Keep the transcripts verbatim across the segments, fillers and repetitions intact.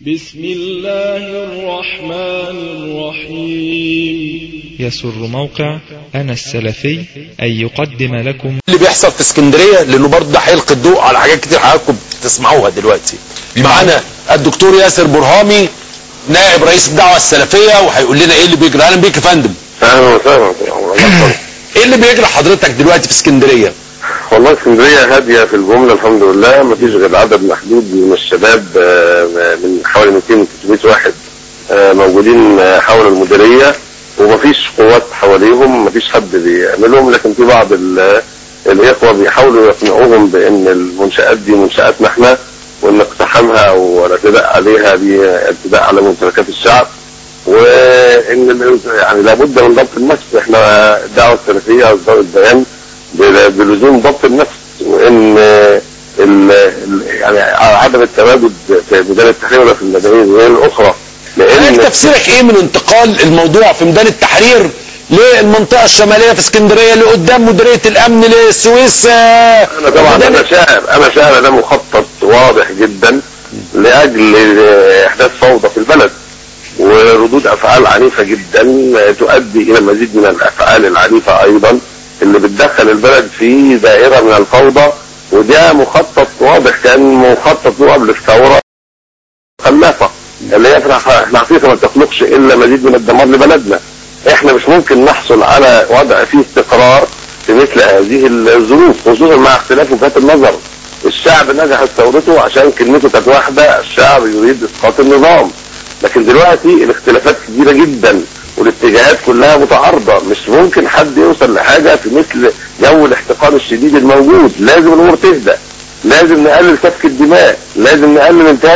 بسم الله الرحمن الرحيم. يسر موقع أنا السلفي أن يقدم لكم اللي بيحصل في اسكندرية، لأنه برضه ده هيلقي الضوء على حاجات كتير حضراتكم تسمعوها دلوقتي. معانا الدكتور ياسر برهامي نائب رئيس الدعوة السلفية، وهيقول لنا ايه اللي بيجري. اهلا بيك يا فندم. اهلا وسهلا. ايه اللي بيجري حضرتك دلوقتي في اسكندرية؟ والله اسكندرية هادية في الجملة الحمد لله، مفيش غير عدد محدود من الشباب من حوالي مئتين ثلاثمئة واحد موجودين حول المديرية، ومفيش قوات حواليهم، مفيش حد بيعملهم، لكن في بعض الاخوة بيحاولوا يقنعوهم بان المنشآت دي منشآتنا احنا، وان اقتحامها او الاعتداء عليها دي اعتداء على ممتلكات الشعب، وان يعني لابد من ضبط النفس. احنا الدعوة السلفية اصدرت البيان بلزوم ضبط النفس، وان ال يعني عدم التواجد في ميدان التحرير ولا في المدنيين الاخرى. لان تفسيرك ايه من انتقال الموضوع في ميدان التحرير للمنطقه الشماليه في اسكندريه اللي قدام مديريه الامن للسويس؟ انا طبعا انا شاعر انا شاعر ده مخطط واضح جدا لاجل احداث فوضى في البلد، وردود افعال عنيفه جدا تؤدي الى مزيد من الافعال العنيفه ايضا اللي بتدخل البلد في دائره من الفوضى. وده مخطط واضح، كان مخطط له قبل الثوره خلافه اللي هي احنا حقيقه ما تخلقش الا مزيد من الدمار لبلدنا. احنا مش ممكن نحصل على وضع فيه استقرار في مثل هذه الظروف، خصوصا مع اختلاف وجهات النظر. الشعب نجحت ثورته عشان كلمته كانت واحده، الشعب يريد اسقاط النظام. لكن دلوقتي الاختلافات كبيره جدا والاتجاهات كلها متعارضه، مش ممكن حد يوصل لحاجه في مثل جو الاحتقان الشديد الموجود. لازم الامور تهدى، لازم نقلل سفك الدماء، لازم نقلل انتهاك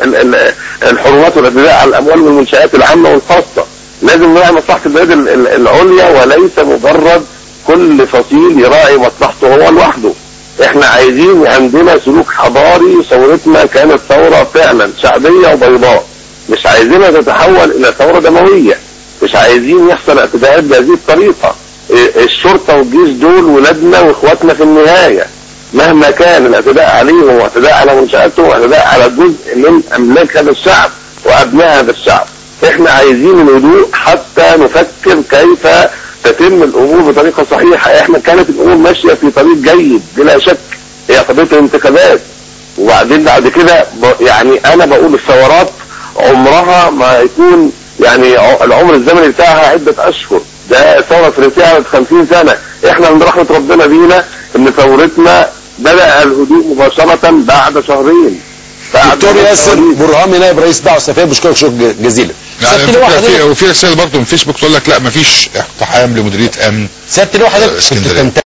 الحرمات والاعتداء على الاموال والمنشآت العامه والخاصه، لازم نراعي مصلحه البلاد العليا وليس مجرد كل فصيل يراعي مصلحته هو لوحده. احنا عايزين عندنا سلوك حضاري. ثورتنا كانت ثوره فعلا شعبيه وبيضاء، مش عايزينها تتحول الى ثوره دمويه، مش عايزين يحصل اعتداءات بهذه الطريقه. الشرطه والجيش دول ولادنا واخواتنا في النهايه، مهما كان الاعتداء عليهم واعتداء على منشآتهم واعتداء على جزء من املاك هذا الشعب وابناء هذا الشعب. احنا عايزين الهدوء حتى نفكر كيف تتم الامور بطريقه صحيحه. احنا كانت الامور ماشيه في طريق جيد بلا شك، هي قضيه الانتخابات، وبعدين بعد كده يعني انا بقول الثورات عمرها ما يكون يعني العمر الزمني بتاعها عده اشهر. ده ثوره فرنسيه قعدت خمسين سنه. احنا من رحمه ربنا بينا ان ثورتنا بدأ الهدوء مباشره بعد شهرين. دكتور ياسر برهامي نائب رئيس الدعوه السلفيه، بشكرك شكرا جزيلا. يعني وفي رسائل برضه من فيسبوك تقول لك لا مفيش اقتحام لمديريه امن سيادة اللواء حضرتك